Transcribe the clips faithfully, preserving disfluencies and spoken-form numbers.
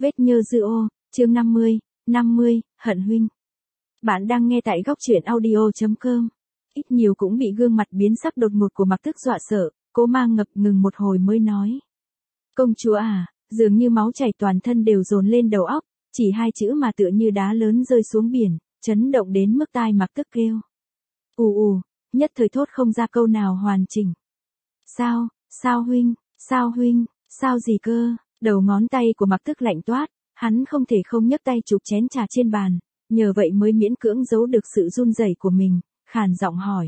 Vết nhơ dư ô, chương năm mươi, năm mươi, hận huynh. Bạn đang nghe tại góc truyện audio chấm com. Ít nhiều cũng bị gương mặt biến sắc đột ngột của Mặc Tức dọa sợ, Cố Mang ngập ngừng một hồi mới nói. Công chúa à, dường như máu chảy toàn thân đều dồn lên đầu óc, chỉ hai chữ mà tựa như đá lớn rơi xuống biển, chấn động đến mức tai Mặc Tức kêu. Ù ù, nhất thời thốt không ra câu nào hoàn chỉnh. Sao, sao huynh, sao huynh, sao gì cơ? Đầu ngón tay của Mặc Tức lạnh toát, hắn không thể không nhấc tay chụp chén trà trên bàn, nhờ vậy mới miễn cưỡng giấu được sự run rẩy của mình, khàn giọng hỏi.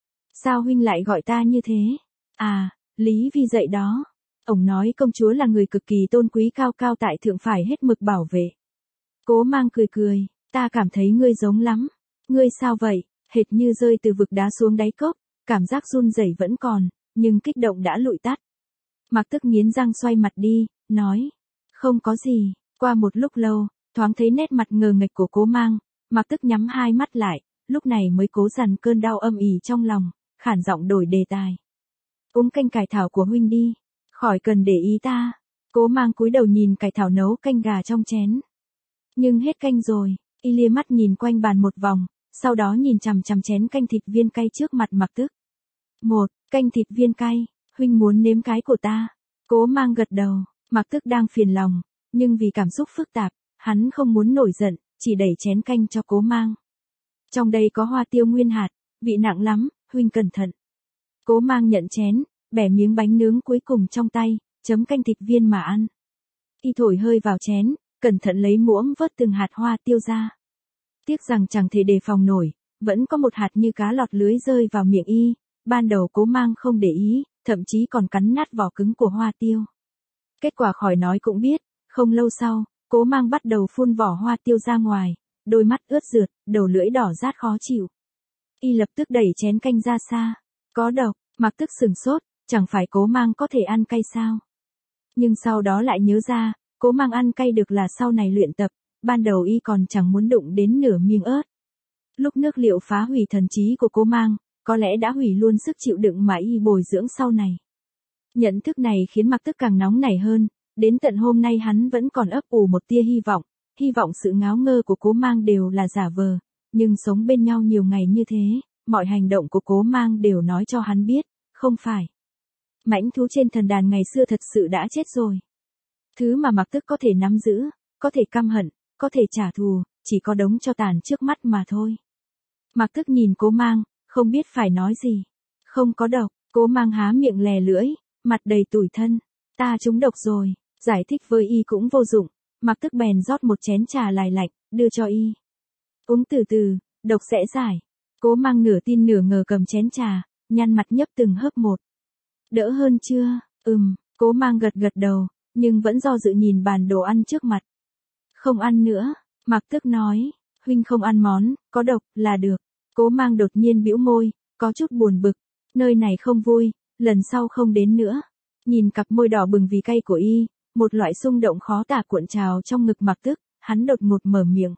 Sao huynh lại gọi ta như thế? À, Lý Vi dậy đó. Ông nói công chúa là người cực kỳ tôn quý cao cao tại thượng phải hết mực bảo vệ. Cố Mang cười cười, ta cảm thấy ngươi giống lắm. Ngươi sao vậy? Hệt như rơi từ vực đá xuống đáy cốc, cảm giác run rẩy vẫn còn, nhưng kích động đã lụi tắt. Mặc Tức nghiến răng xoay mặt đi, nói. Không có gì. Qua một lúc lâu, thoáng thấy nét mặt ngờ nghệch của Cố Mang, Mặc Tức nhắm hai mắt lại, lúc này mới cố dằn cơn đau âm ỉ trong lòng, khản giọng đổi đề tài. Uống canh cải thảo của huynh đi, khỏi cần để ý ta. Cố Mang cúi đầu nhìn cải thảo nấu canh gà trong chén. Nhưng hết canh rồi, y lia mắt nhìn quanh bàn một vòng, sau đó nhìn chằm chằm chén canh thịt viên cay trước mặt Mặc Tức. Một, canh thịt viên cay, huynh muốn nếm cái của ta. Cố Mang gật đầu, Mặc Tức đang phiền lòng, nhưng vì cảm xúc phức tạp, hắn không muốn nổi giận, chỉ đẩy chén canh cho Cố Mang. Trong đây có hoa tiêu nguyên hạt, vị nặng lắm, huynh cẩn thận. Cố Mang nhận chén, bẻ miếng bánh nướng cuối cùng trong tay, chấm canh thịt viên mà ăn. Y thổi hơi vào chén, cẩn thận lấy muỗng vớt từng hạt hoa tiêu ra. Tiếc rằng chẳng thể đề phòng nổi, vẫn có một hạt như cá lọt lưới rơi vào miệng y, ban đầu Cố Mang không để ý, thậm chí còn cắn nát vỏ cứng của hoa tiêu. Kết quả khỏi nói cũng biết, không lâu sau, Cố Mang bắt đầu phun vỏ hoa tiêu ra ngoài, đôi mắt ướt rượt, đầu lưỡi đỏ rát khó chịu. Y lập tức đẩy chén canh ra xa. Có độc, Mặc Tức sừng sốt, chẳng phải Cố Mang có thể ăn cay sao? Nhưng sau đó lại nhớ ra, Cố Mang ăn cay được là sau này luyện tập, ban đầu y còn chẳng muốn đụng đến nửa miếng ớt. Lúc nước liệu phá hủy thần trí của Cố Mang, có lẽ đã hủy luôn sức chịu đựng mà y bồi dưỡng sau này. Nhận thức này khiến Mặc Tức càng nóng nảy hơn, đến tận hôm nay hắn vẫn còn ấp ủ một tia hy vọng, hy vọng sự ngáo ngơ của Cố Mang đều là giả vờ, nhưng sống bên nhau nhiều ngày như thế, mọi hành động của Cố Mang đều nói cho hắn biết, không phải. Mãnh thú trên thần đàn ngày xưa thật sự đã chết rồi. Thứ mà Mặc Tức có thể nắm giữ, có thể căm hận, có thể trả thù, chỉ có đống tro tàn trước mắt mà thôi. Mặc Tức nhìn Cố Mang, không biết phải nói gì. Không có độc, Cố Mang há miệng lè lưỡi, mặt đầy tủi thân. Ta trúng độc rồi, giải thích với y cũng vô dụng, Mặc Tức bèn rót một chén trà lài lạnh, đưa cho y. Uống từ từ, độc sẽ giải. Cố Mang nửa tin nửa ngờ cầm chén trà, nhăn mặt nhấp từng hớp một. Đỡ hơn chưa? Ừm, Cố Mang gật gật đầu, nhưng vẫn do dự nhìn bàn đồ ăn trước mặt. Không ăn nữa, Mặc Tức nói, huynh không ăn món, có độc, là được. Cố Mang đột nhiên bĩu môi, có chút buồn bực, nơi này không vui, lần sau không đến nữa. Nhìn cặp môi đỏ bừng vì cay của y, một loại xung động khó tả cuộn trào trong ngực Mặc Tức, hắn đột ngột mở miệng.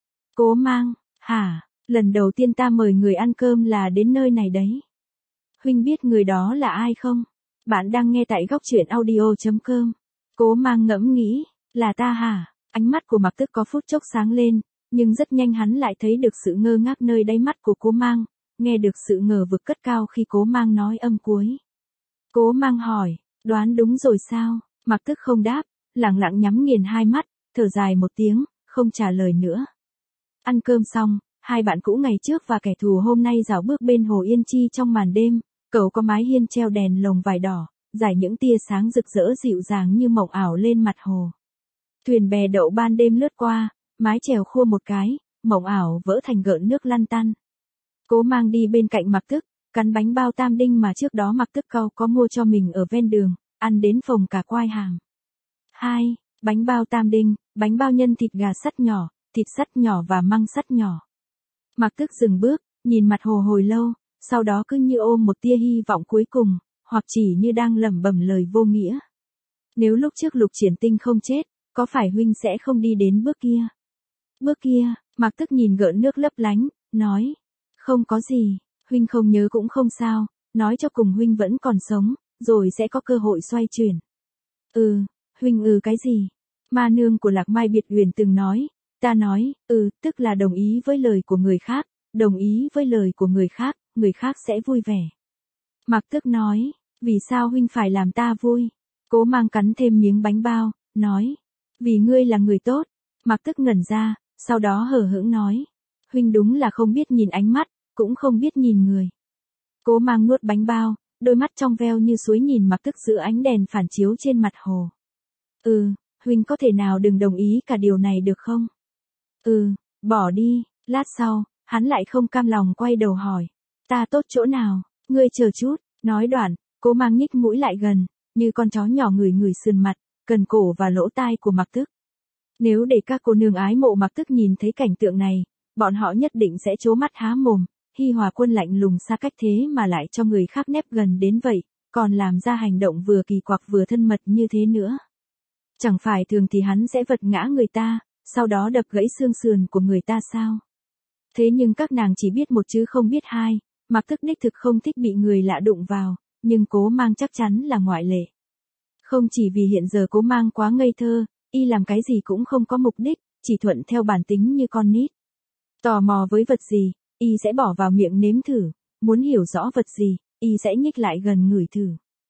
Cố Mang, hả, lần đầu tiên ta mời người ăn cơm là đến nơi này đấy. Huynh biết người đó là ai không? Bạn đang nghe tại góc truyện audio chấm com. Cố Mang ngẫm nghĩ, là ta hả? Ánh mắt của Mặc Tức có phút chốc sáng lên, nhưng rất nhanh hắn lại thấy được sự ngơ ngác nơi đáy mắt của Cố Mang, nghe được sự ngờ vực cất cao khi Cố Mang nói âm cuối. Cố Mang hỏi, đoán đúng rồi sao? Mặc Tức không đáp, lặng lặng nhắm nghiền hai mắt, thở dài một tiếng, không trả lời nữa. Ăn cơm xong, hai bạn cũ ngày trước và kẻ thù hôm nay dạo bước bên hồ Yên Chi trong màn đêm, cầu có mái hiên treo đèn lồng vải đỏ, rải những tia sáng rực rỡ dịu dàng như mộng ảo lên mặt hồ. Thuyền bè đậu ban đêm lướt qua, mái chèo khua một cái, mộng ảo vỡ thành gợn nước lăn tăn. Cố Mang đi bên cạnh Mặc Tức, cắn bánh bao tam đinh mà trước đó Mặc Tức cau có mua cho mình ở ven đường, ăn đến phồng cả quai hàm. Hai, bánh bao tam đinh, bánh bao nhân thịt gà sắt nhỏ, thịt sắt nhỏ và măng sắt nhỏ. Mặc Tức dừng bước, nhìn mặt hồ hồi lâu, sau đó cứ như ôm một tia hy vọng cuối cùng, hoặc chỉ như đang lẩm bẩm lời vô nghĩa. Nếu lúc trước Lục Triển Tinh không chết, có phải huynh sẽ không đi đến bước kia? Bước kia, Mặc Tức nhìn gợn nước lấp lánh, nói. Không có gì, huynh không nhớ cũng không sao, nói cho cùng huynh vẫn còn sống, rồi sẽ có cơ hội xoay chuyển. Ừ, huynh ừ cái gì? Ma nương của Lạc Mai Biệt Uyển từng nói, ta nói, ừ, tức là đồng ý với lời của người khác, đồng ý với lời của người khác, người khác sẽ vui vẻ. Mạc Tức nói, vì sao huynh phải làm ta vui? Cố Mang cắn thêm miếng bánh bao, nói, vì ngươi là người tốt. Mạc Tức ngẩn ra, sau đó hờ hững nói, huynh đúng là không biết nhìn ánh mắt, cũng không biết nhìn người. Cố Mang nuốt bánh bao, đôi mắt trong veo như suối nhìn Mạc Tức giữa ánh đèn phản chiếu trên mặt hồ. Ừ, huynh có thể nào đừng đồng ý cả điều này được không? Ừ, bỏ đi. Lát sau, hắn lại không cam lòng quay đầu hỏi, ta tốt chỗ nào, ngươi chờ chút. Nói đoạn, Cố Mang nhích mũi lại gần, như con chó nhỏ ngửi ngửi sườn mặt, cần cổ và lỗ tai của Mạc Tức. Nếu để các cô nương ái mộ Mạc Tức nhìn thấy cảnh tượng này, bọn họ nhất định sẽ trố mắt há mồm. Hi Hòa Quân lạnh lùng xa cách thế mà lại cho người khác nép gần đến vậy, còn làm ra hành động vừa kỳ quặc vừa thân mật như thế nữa. Chẳng phải thường thì hắn sẽ vật ngã người ta, sau đó đập gãy xương sườn của người ta sao? Thế nhưng các nàng chỉ biết một chứ không biết hai, Mạc Tức đích thực không thích bị người lạ đụng vào, nhưng Cố Mang chắc chắn là ngoại lệ. Không chỉ vì hiện giờ Cố Mang quá ngây thơ, y làm cái gì cũng không có mục đích, chỉ thuận theo bản tính như con nít. Tò mò với vật gì, y sẽ bỏ vào miệng nếm thử, muốn hiểu rõ vật gì, y sẽ nhích lại gần ngửi thử.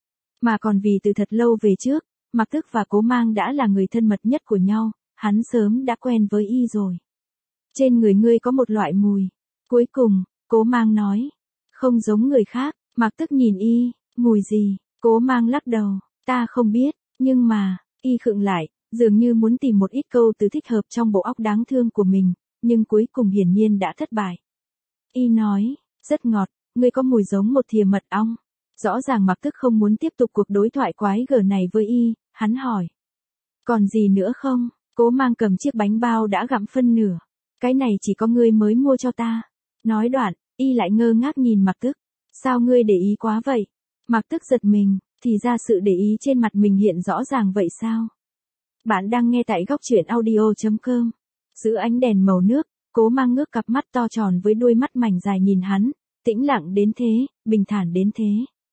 Mà còn vì từ thật lâu về trước, Mạc Tức và Cố Mang đã là người thân mật nhất của nhau, hắn sớm đã quen với y rồi. Trên người ngươi có một loại mùi. Cuối cùng, Cố Mang nói, không giống người khác. Mạc Tức nhìn y, mùi gì? Cố Mang lắc đầu, ta không biết, nhưng mà, y khựng lại, dường như muốn tìm một ít câu từ thích hợp trong bộ óc đáng thương của mình, nhưng cuối cùng hiển nhiên đã thất bại. Y nói, rất ngọt, ngươi có mùi giống một thìa mật ong. Rõ ràng Mạc Tức không muốn tiếp tục cuộc đối thoại quái gở này với y, hắn hỏi. Còn gì nữa không? Cố Mang cầm chiếc bánh bao đã gặm phân nửa. Cái này chỉ có ngươi mới mua cho ta. Nói đoạn, y lại ngơ ngác nhìn Mạc Tức. Sao ngươi để ý quá vậy? Mạc Tức giật mình, thì ra sự để ý trên mặt mình hiện rõ ràng vậy sao? Bạn đang nghe tại góc truyện audio chấm com. Giữa ánh đèn màu nước, Cố Mang ngước cặp mắt to tròn với đuôi mắt mảnh dài nhìn hắn, tĩnh lặng đến thế, bình thản đến thế.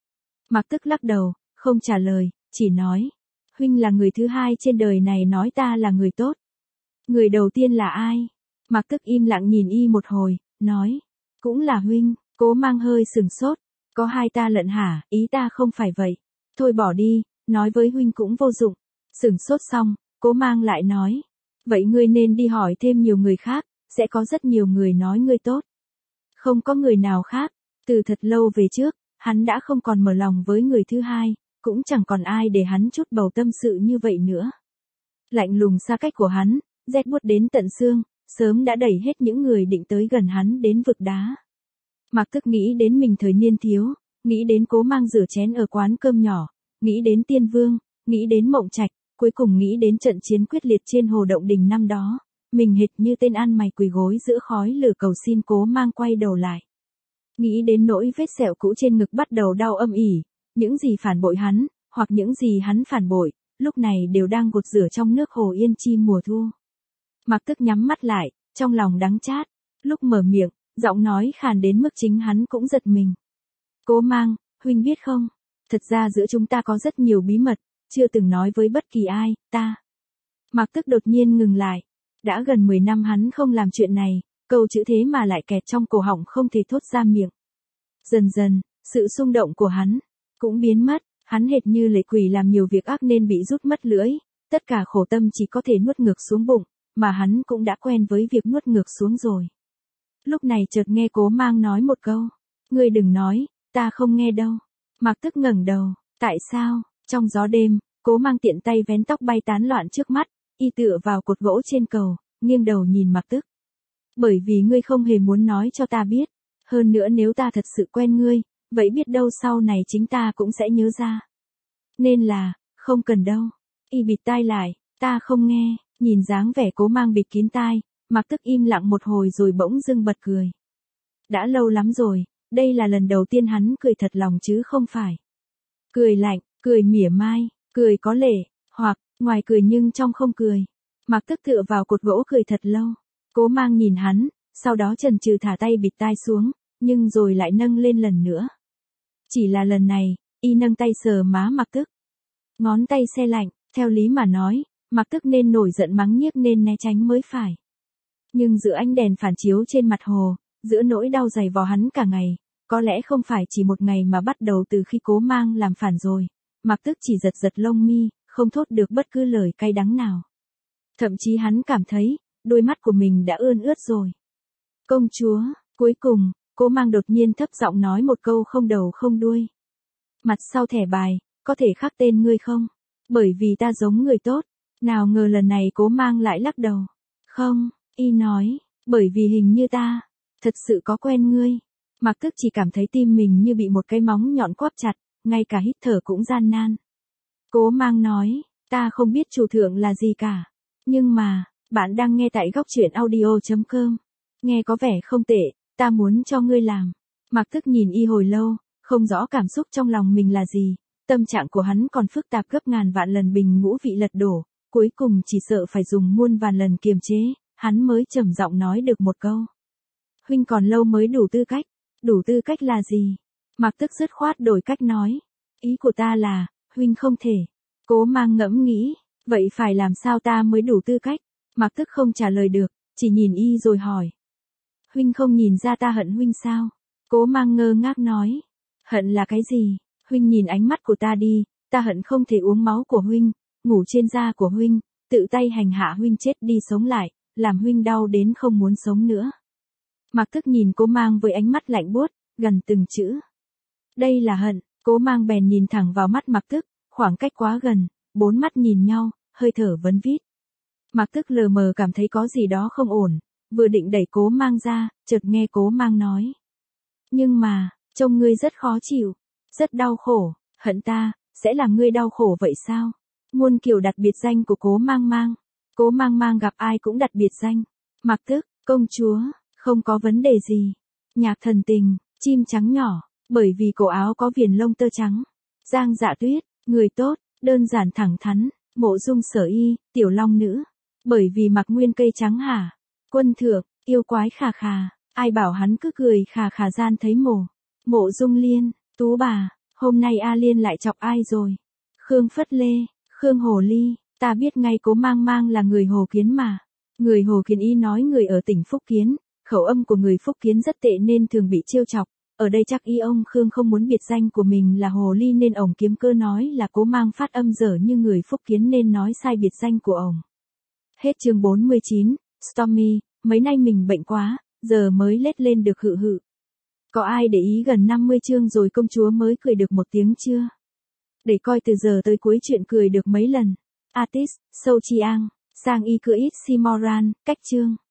Mạc Tức lắc đầu, không trả lời, chỉ nói, huynh là người thứ hai trên đời này nói ta là người tốt. Người đầu tiên là ai? Mạc Tức im lặng nhìn y một hồi, nói, cũng là huynh. Cố Mang hơi sừng sốt, có hai ta lận hả, ý ta không phải vậy. Thôi bỏ đi, nói với huynh cũng vô dụng. Sừng sốt xong, Cố Mang lại nói, vậy ngươi nên đi hỏi thêm nhiều người khác, sẽ có rất nhiều người nói ngươi tốt. Không có người nào khác, từ thật lâu về trước, hắn đã không còn mở lòng với người thứ hai, cũng chẳng còn ai để hắn chút bầu tâm sự như vậy nữa. Lạnh lùng xa cách của hắn, rét buốt đến tận xương, sớm đã đẩy hết những người định tới gần hắn đến vực đá. Mạc Tức nghĩ đến mình thời niên thiếu, nghĩ đến Cố Mang rửa chén ở quán cơm nhỏ, nghĩ đến Tiên Vương, nghĩ đến Mộng Trạch, cuối cùng nghĩ đến trận chiến quyết liệt trên hồ Động Đình năm đó. Mình hệt như tên ăn mày quỳ gối giữa khói lửa cầu xin Cố Mang quay đầu lại. Nghĩ đến nỗi vết sẹo cũ trên ngực bắt đầu đau âm ỉ, những gì phản bội hắn, hoặc những gì hắn phản bội, lúc này đều đang gột rửa trong nước hồ Yên Chi mùa thu. Mạc Tức nhắm mắt lại, trong lòng đắng chát, lúc mở miệng, giọng nói khàn đến mức chính hắn cũng giật mình. Cố Mang, huynh biết không, thật ra giữa chúng ta có rất nhiều bí mật, chưa từng nói với bất kỳ ai, ta. Mạc Tức đột nhiên ngừng lại, đã gần mười năm hắn không làm chuyện này, câu chữ thế mà lại kẹt trong cổ họng không thể thốt ra miệng. Dần dần, sự xung động của hắn cũng biến mất, hắn hệt như lệ quỷ làm nhiều việc ác nên bị rút mất lưỡi, tất cả khổ tâm chỉ có thể nuốt ngược xuống bụng, mà hắn cũng đã quen với việc nuốt ngược xuống rồi. Lúc này chợt nghe Cố Mang nói một câu, ngươi đừng nói, ta không nghe đâu. Mạc Tức ngẩng đầu, tại sao? Trong gió đêm, Cố Mang tiện tay vén tóc bay tán loạn trước mắt, y tựa vào cột gỗ trên cầu, nghiêng đầu nhìn Mạc Tức. Bởi vì ngươi không hề muốn nói cho ta biết, hơn nữa nếu ta thật sự quen ngươi, vậy biết đâu sau này chính ta cũng sẽ nhớ ra. Nên là, không cần đâu. Y bịt tai lại, ta không nghe, nhìn dáng vẻ Cố Mang bịt kín tai, Mạc Tức im lặng một hồi rồi bỗng dưng bật cười. Đã lâu lắm rồi, đây là lần đầu tiên hắn cười thật lòng chứ không phải cười lạnh, cười mỉa mai, cười có lệ, hoặc, ngoài cười nhưng trong không cười. Mạc Tức tựa vào cột gỗ cười thật lâu. Cố Mang nhìn hắn, sau đó chần chừ thả tay bịt tai xuống, nhưng rồi lại nâng lên lần nữa. Chỉ là lần này, y nâng tay sờ má Mạc Tức. Ngón tay se lạnh, theo lý mà nói, Mặc Tức nên nổi giận mắng nhiếc nên né tránh mới phải. Nhưng giữa ánh đèn phản chiếu trên mặt hồ, giữa nỗi đau dày vò hắn cả ngày, có lẽ không phải chỉ một ngày mà bắt đầu từ khi Cố Mang làm phản rồi, Mặc Tức chỉ giật giật lông mi, không thốt được bất cứ lời cay đắng nào. Thậm chí hắn cảm thấy, đôi mắt của mình đã ươn ướt rồi. Công chúa, cuối cùng, Cố Mang đột nhiên thấp giọng nói một câu không đầu không đuôi. Mặt sau thẻ bài, có thể khắc tên ngươi không? Bởi vì ta giống người tốt. Nào ngờ lần này Cố Mang lại lắc đầu. Không, y nói, bởi vì hình như ta, thật sự có quen ngươi. Mặc Tức chỉ cảm thấy tim mình như bị một cái móng nhọn quắp chặt, ngay cả hít thở cũng gian nan. Cố Mang nói, ta không biết chủ thượng là gì cả. Nhưng mà, bạn đang nghe tại góc truyện audio chấm com. Nghe có vẻ không tệ, ta muốn cho ngươi làm. Mặc Tức nhìn y hồi lâu, không rõ cảm xúc trong lòng mình là gì. Tâm trạng của hắn còn phức tạp gấp ngàn vạn lần bình ngũ vị lật đổ. Cuối cùng chỉ sợ phải dùng muôn vàn lần kiềm chế, hắn mới trầm giọng nói được một câu. Huynh còn lâu mới đủ tư cách. Đủ tư cách là gì? Mặc Tức dứt khoát đổi cách nói. Ý của ta là, huynh không thể. Cố Mang ngẫm nghĩ, vậy phải làm sao ta mới đủ tư cách? Mặc Tức không trả lời được, chỉ nhìn y rồi hỏi. Huynh không nhìn ra ta hận huynh sao? Cố Mang ngơ ngác nói. Hận là cái gì? Huynh nhìn ánh mắt của ta đi, ta hận không thể uống máu của huynh, ngủ trên da của huynh, tự tay hành hạ huynh chết đi sống lại, làm huynh đau đến không muốn sống nữa. Mặc Tức nhìn Cố Mang với ánh mắt lạnh buốt, gần từng chữ. Đây là hận. Cố Mang bèn nhìn thẳng vào mắt Mặc Tức, khoảng cách quá gần, bốn mắt nhìn nhau, hơi thở vấn vít. Mặc Tức lờ mờ cảm thấy có gì đó không ổn, vừa định đẩy Cố Mang ra, chợt nghe Cố Mang nói. Nhưng mà, trông ngươi rất khó chịu, rất đau khổ, hận ta, sẽ làm ngươi đau khổ vậy sao? Muôn kiểu đặt biệt danh của Cố Mang Mang. Cố Mang Mang gặp ai cũng đặt biệt danh. Mặc Tức, công chúa, không có vấn đề gì. Nhạc thần tình, chim trắng nhỏ, bởi vì cổ áo có viền lông tơ trắng. Giang Dạ Tuyết, người tốt, đơn giản thẳng thắn. Mộ Dung Sở Y, tiểu long nữ, bởi vì mặc nguyên cây trắng hả? Quân thượng, yêu quái khà khà, ai bảo hắn cứ cười khà khà gian thấy mồ. Mộ Dung Liên, Tú bà, hôm nay A Liên lại chọc ai rồi? Khương Phất Lê, Khương Hồ Ly, ta biết ngay Cố Mang Mang là người Hồ Kiến mà. Người Hồ Kiến y nói người ở tỉnh Phúc Kiến, khẩu âm của người Phúc Kiến rất tệ nên thường bị trêu chọc. Ở đây chắc y ông Khương không muốn biệt danh của mình là Hồ Ly nên ổng kiếm cơ nói là Cố Mang phát âm dở như người Phúc Kiến nên nói sai biệt danh của ổng. Hết chương bốn mươi chín, Stormy, mấy nay mình bệnh quá, giờ mới lết lên được hự hự. Có ai để ý gần năm mươi chương rồi công chúa mới cười được một tiếng chưa? Để coi từ giờ tới cuối chuyện cười được mấy lần. Artist, Sâu Chi Ang, Sang Y Cứ Ít Simoran, cách chương.